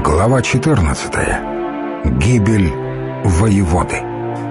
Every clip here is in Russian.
Глава 14. Гибель воеводы.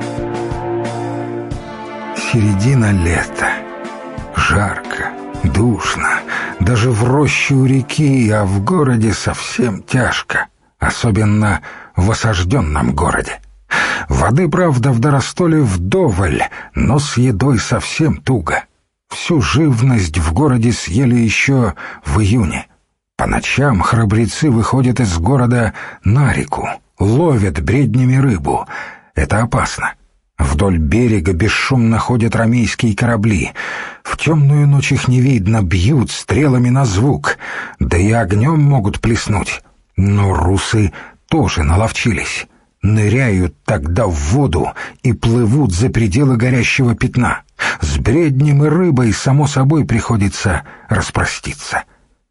Середина лета. Жарко, душно. Даже в роще у реки, а в городе совсем тяжко. Особенно в осажденном городе. Воды, правда, в Доростоле вдоволь, но с едой совсем туго. Всю живность в городе съели еще в июне. По ночам храбрецы выходят из города на реку, ловят бреднями рыбу. Это опасно. Вдоль берега бесшумно ходят ромейские корабли. В темную ночь их не видно, бьют стрелами на звук, да и огнем могут плеснуть. Но русы тоже наловчились. Ныряют тогда в воду и плывут за пределы горящего пятна. С бреднем и рыбой, само собой, приходится распроститься.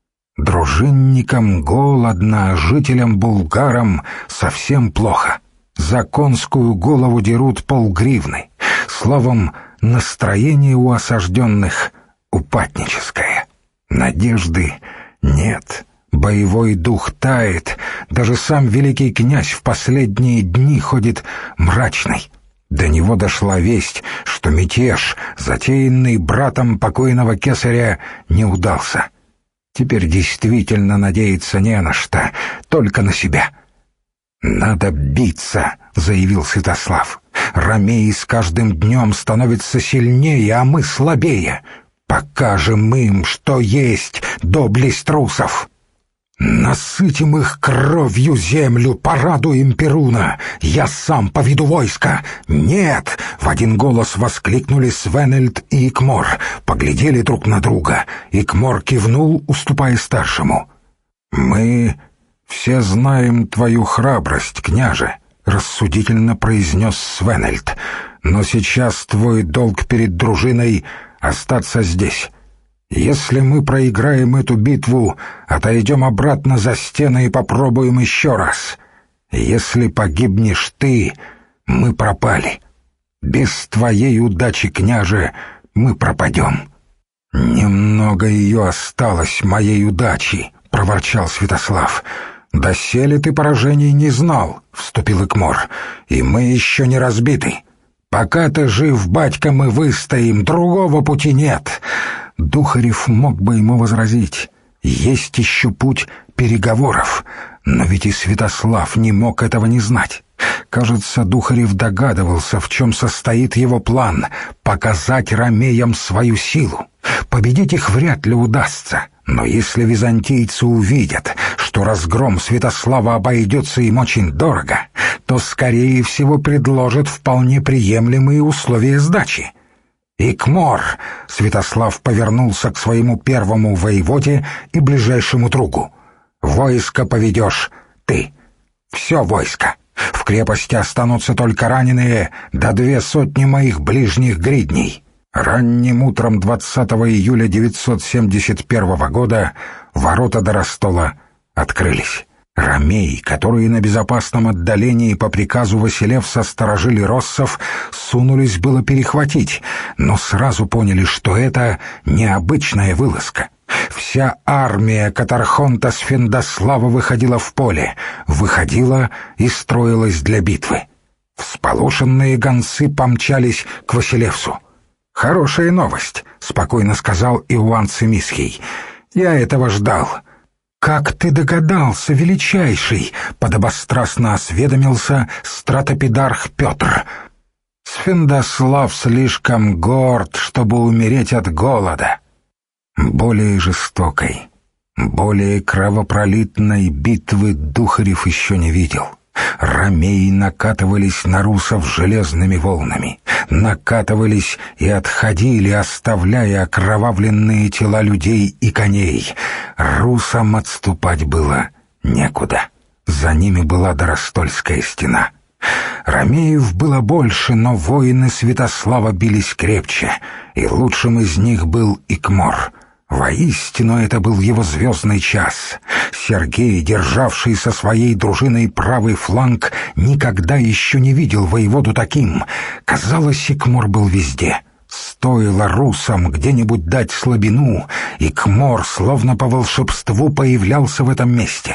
Дружинникам голодно, а жителям-булгарам совсем плохо. За конскую голову дерут полгривны. Словом, настроение у осажденных упадническое. Надежды нет. Боевой дух тает. Даже сам великий князь в последние дни ходит мрачный. До него дошла весть, что мятеж, затеянный братом покойного кесаря, не удался. Теперь действительно надеяться не на что, только на себя. «Надо биться», — заявил Святослав. «Ромеи с каждым днем становятся сильнее, а мы слабее. Покажем им, что есть доблесть трусов. Насытим их кровью землю, порадуем Перуна. Я сам поведу войско». «Нет!» — в один голос воскликнули Свенельд и Икмор. Поглядели друг на друга. Икмор кивнул, уступая старшему. «Мы все знаем твою храбрость, княже», — рассудительно произнес Свенельд. «Но сейчас твой долг перед дружиной — остаться здесь. Если мы проиграем эту битву, отойдем обратно за стены и попробуем еще раз. Если погибнешь ты, мы пропали. Без твоей удачи, княже, мы пропадем». «Немного ее осталось, моей удачи», — проворчал Святослав. «Доселе ты поражений не знал», — вступил Икмор, — «и мы еще не разбиты. Пока ты жив, батька, мы выстоим, другого пути нет». Духарев мог бы ему возразить: есть еще путь переговоров, но ведь и Святослав не мог этого не знать. Кажется, Духарев догадывался, в чем состоит его план — показать ромеям свою силу. Победить их вряд ли удастся, но если византийцы увидят, что разгром Святослава обойдется им очень дорого, то, скорее всего, предложат вполне приемлемые условия сдачи. «Икмор!» — Святослав повернулся к своему первому воеводе и ближайшему другу. «Войско поведешь ты. Все войско. В крепости останутся только раненые, да 200 моих ближних гридней». Ранним утром 20 июля 971 года ворота Доростола открылись. Ромеи, которые на безопасном отдалении по приказу Василевса сторожили россов, сунулись было перехватить, но сразу поняли, что это необычная вылазка. Вся армия Катархонта Сфендаслава выходила в поле, выходила и строилась для битвы. Всполошенные гонцы помчались к Василевсу. «Хорошая новость», — спокойно сказал Иоанн Цимисхий. «Я этого ждал». «Как ты догадался, величайший?» — подобострастно осведомился стратопедарх Петр. «Сфендаслав слишком горд, чтобы умереть от голода». Более жестокой, более кровопролитной битвы Духарев еще не видел. Ромеи накатывались на русов железными волнами, накатывались и отходили, оставляя окровавленные тела людей и коней. Русам отступать было некуда. За ними была Доростольская стена. Ромеев было больше, но воины Святослава бились крепче, и лучшим из них был Икмор. Воистину, это был его звездный час. Сергей, державший со своей дружиной правый фланг, никогда еще не видел воеводу таким. Казалось, Икмор был везде. Стоило русам где-нибудь дать слабину, Икмор, словно по волшебству, появлялся в этом месте.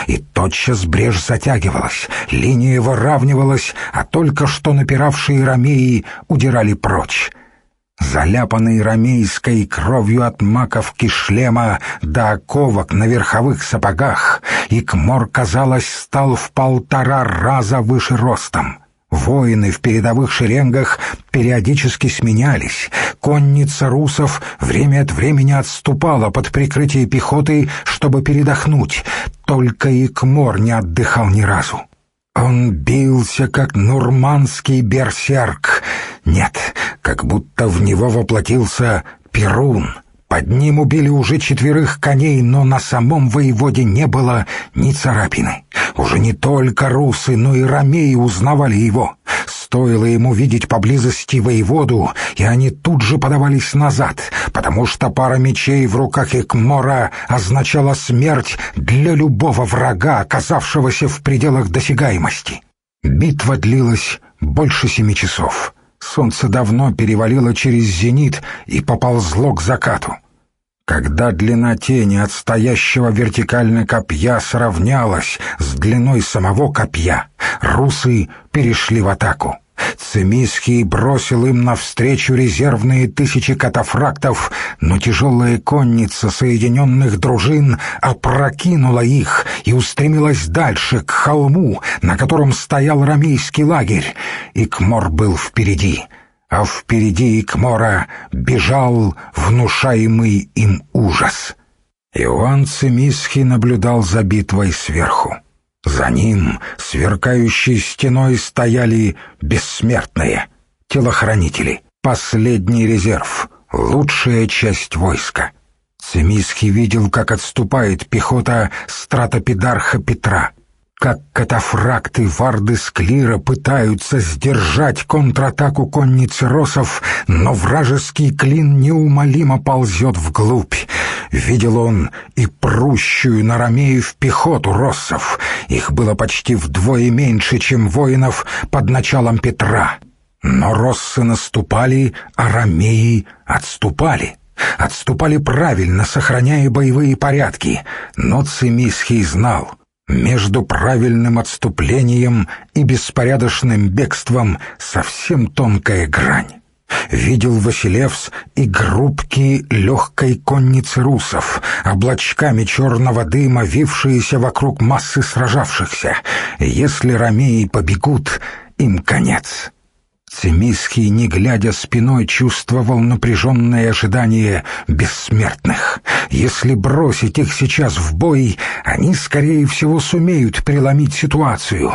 и тотчас брешь затягивалась, линия выравнивалась, а только что напиравшие ромеи удирали прочь. Заляпанный ромейской кровью от маковки шлема до оковок на верховых сапогах, Икмор, казалось, стал в 1,5 раза выше ростом. Воины в передовых шеренгах периодически сменялись. Конница русов время от времени отступала под прикрытие пехоты, чтобы передохнуть. Только Икмор не отдыхал ни разу. Он бился, как нурманский берсерк. Нет, как будто в него воплотился Перун. Под ним убили уже 4 коней, но на самом воеводе не было ни царапины. Уже не только русы, но и ромеи узнавали его. Стоило ему видеть поблизости воеводу, и они тут же подавались назад, потому что пара мечей в руках Икмора означала смерть для любого врага, оказавшегося в пределах досягаемости. Битва длилась больше 7 часов. Солнце давно перевалило через зенит и поползло к закату. Когда длина тени от стоящего вертикально копья сравнялась с длиной самого копья, русы перешли в атаку. Цимисхий бросил им навстречу резервные 1000 катафрактов, но тяжелая конница соединенных дружин опрокинула их и устремилась дальше, к холму, на котором стоял ромейский лагерь. Икмор был впереди, а впереди Икмора бежал внушаемый им ужас. Иоанн Цимисхий наблюдал за битвой сверху. За ним, сверкающей стеной, стояли бессмертные, телохранители, последний резерв, лучшая часть войска. Цимисхий видел, как отступает пехота стратопедарха Петра, как катафракты варды Склира пытаются сдержать контратаку конницы росов, но вражеский клин неумолимо ползет вглубь. Видел он и прущую на ромеев пехоту россов. Их было почти вдвое меньше, чем воинов под началом Петра. Но россы наступали, а ромеи отступали. Отступали правильно, сохраняя боевые порядки. Но Цимисхий знал, между правильным отступлением и беспорядочным бегством совсем тонкая грань. Видел Василевс и группки легкой конницы русов, облачками черного дыма, вившиеся вокруг массы сражавшихся. Если ромеи побегут, им конец. Цимисхий, не глядя спиной, чувствовал напряженное ожидание бессмертных. Если бросить их сейчас в бой, они, скорее всего, сумеют преломить ситуацию.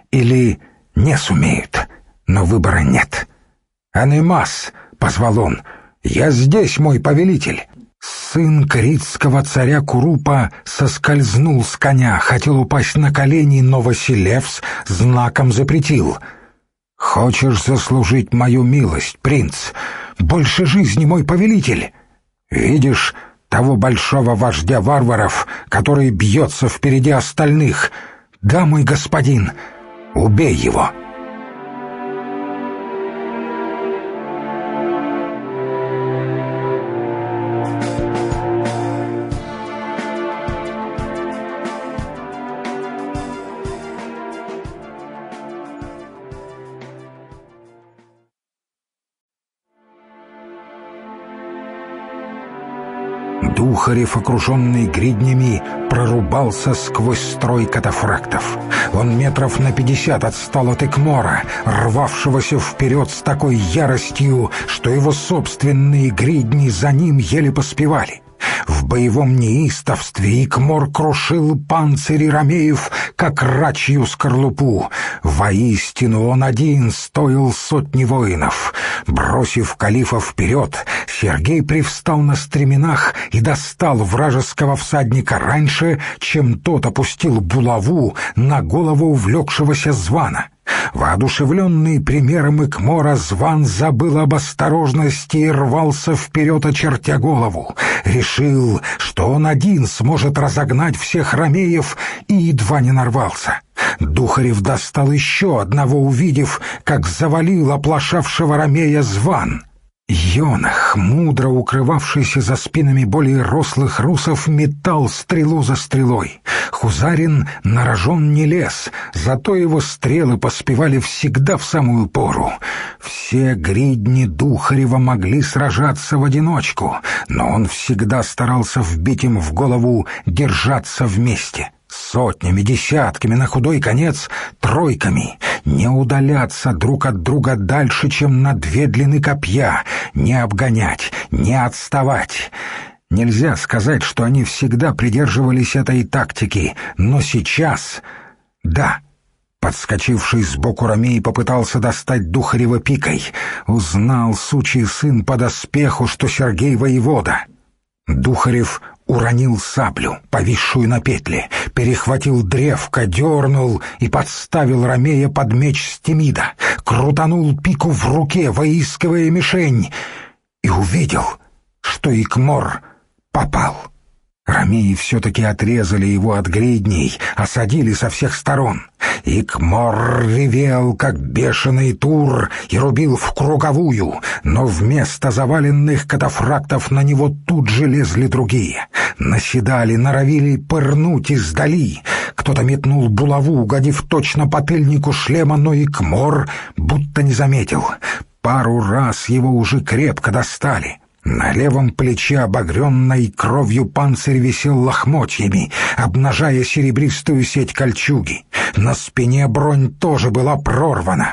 Или не сумеют, но выбора нет. «Анемас!» — позвал он. «Я здесь, мой повелитель!» Сын критского царя Курупа соскользнул с коня, хотел упасть на колени, но Василевс знаком запретил. «Хочешь заслужить мою милость, принц? Больше жизни, мой повелитель! Видишь того большого вождя варваров, который бьется впереди остальных? Да, мой господин, убей его!» Духарев, окруженный гриднями, прорубался сквозь строй катафрактов. Он метров на 50 отстал от Икмора, рвавшегося вперед с такой яростью, что его собственные гридни за ним еле поспевали. В боевом неистовстве Икмор крушил панцири ромеев, как рачью скорлупу. Воистину он один стоил 100 воинов. Бросив калифа вперед, Сергей привстал на стременах и достал вражеского всадника раньше, чем тот опустил булаву на голову увлекшегося Звана. Воодушевленный примером Икмора, Зван забыл об осторожности и рвался вперед, очертя голову. Решил, что он один сможет разогнать всех ромеев, и едва не нарвался. Духарев достал еще одного, увидев, как завалил оплошавшего ромея Зван. Йонах, мудро укрывавшийся за спинами более рослых русов, метал стрелу за стрелой. Хузарин на рожон не лез, зато его стрелы поспевали всегда в самую пору. Все гридни Духарева могли сражаться в одиночку, но он всегда старался вбить им в голову держаться вместе. Сотнями, десятками, на худой конец тройками, не удаляться друг от друга дальше, чем на 2 длины копья, не обгонять, не отставать. Нельзя сказать, что они всегда придерживались этой тактики, но сейчас... Да. Подскочивший сбоку Ромей попытался достать Духарева пикой. Узнал сучий сын по доспеху, что Сергей воевода. Духарев уронил саблю, повисшую на петле, перехватил древко, дернул и подставил Ромея под меч Стемида, крутанул пику в руке, выискивая мишень, и увидел, что Икмор попал. Ромеи все-таки отрезали его от гридней, осадили со всех сторон. Икмор ревел, как бешеный тур, и рубил в круговую, но вместо заваленных катафрактов на него тут же лезли другие. Наседали, норовили пырнуть издали. Кто-то метнул булаву, угодив точно по тыльнику шлема, но Икмор будто не заметил. Пару раз его уже крепко достали. На левом плече, обогренной кровью, панцирь висел лохмотьями, обнажая серебристую сеть кольчуги. На спине бронь тоже была прорвана.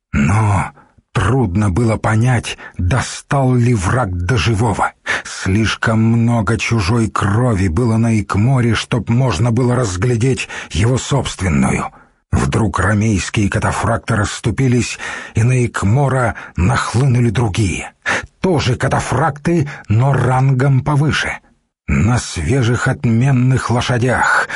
Но трудно было понять, достал ли враг до живого. Слишком много чужой крови было на Икморе, чтоб можно было разглядеть его собственную. Вдруг ромейские катафракты расступились, и на Икмора нахлынули другие. Тоже катафракты, но рангом повыше. На свежих отменных лошадях,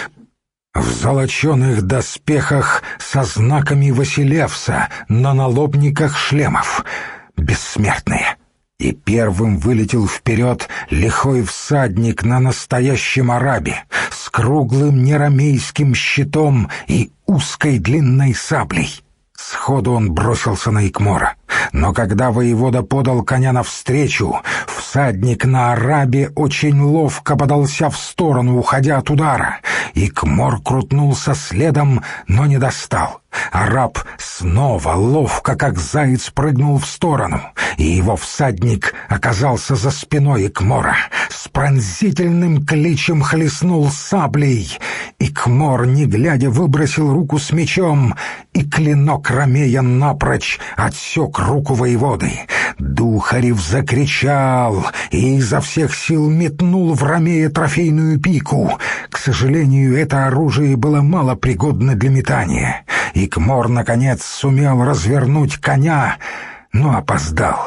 в золоченых доспехах со знаками Василевса, на налобниках шлемов. Бессмертные. И первым вылетел вперед лихой всадник на настоящем арабе, с круглым неромейским щитом и узкой длинной саблей. Сходу он бросился на Икмора, но когда воевода подал коня навстречу, всадник на арабе очень ловко подался в сторону, уходя от удара. Икмор крутнулся следом, но не достал. Араб снова ловко, как заяц, прыгнул в сторону, и его всадник оказался за спиной Икмора. С пронзительным кличем хлестнул саблей. Икмор, не глядя, выбросил руку с мечом, и клинок Ромея напрочь отсек руку воеводы. Духарев закричал и изо всех сил метнул в Ромея трофейную пику. К сожалению, это оружие было мало пригодно для метания. Икмор, наконец, сумел развернуть коня, но опоздал.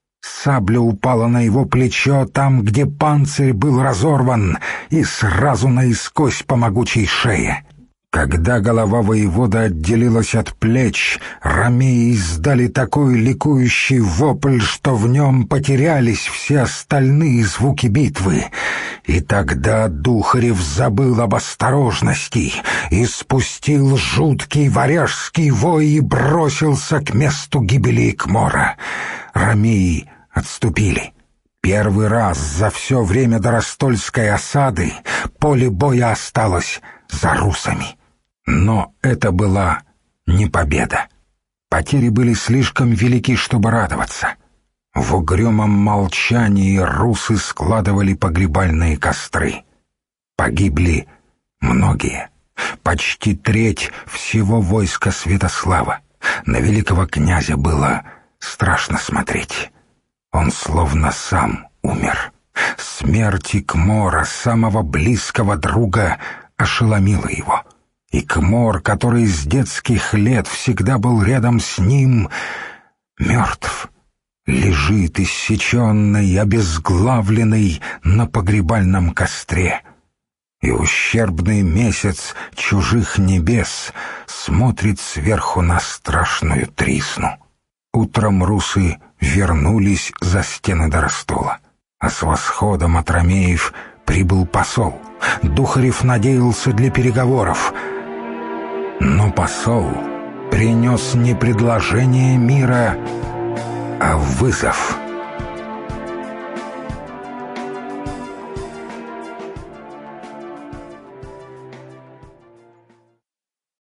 Сабля упала на его плечо там, где панцирь был разорван, и сразу наискось по могучей шее. Когда голова воевода отделилась от плеч, ромеи издали такой ликующий вопль, что в нем потерялись все остальные звуки битвы. И тогда Духарев забыл об осторожности и спустил жуткий варяжский вой и бросился к месту гибели Икмора. Ромеи отступили. Первый раз за все время до Ростольской осады поле боя осталось за русами. Но это была не победа. Потери были слишком велики, чтобы радоваться. В угрюмом молчании русы складывали погребальные костры. Погибли многие. Почти треть всего войска Святослава. На великого князя было страшно смотреть. Он словно сам умер. Смерть Икмора, самого близкого друга, ошеломила его. Икмор, который с детских лет всегда был рядом с ним, мертв, лежит иссеченный, обезглавленный на погребальном костре. И ущербный месяц чужих небес смотрит сверху на страшную трисну. Утром русы вернулись за стены до Ростола, а с восходом от ромеев прибыл посол. Духарев надеялся для переговоров, но посол принес не предложение мира, а вызов.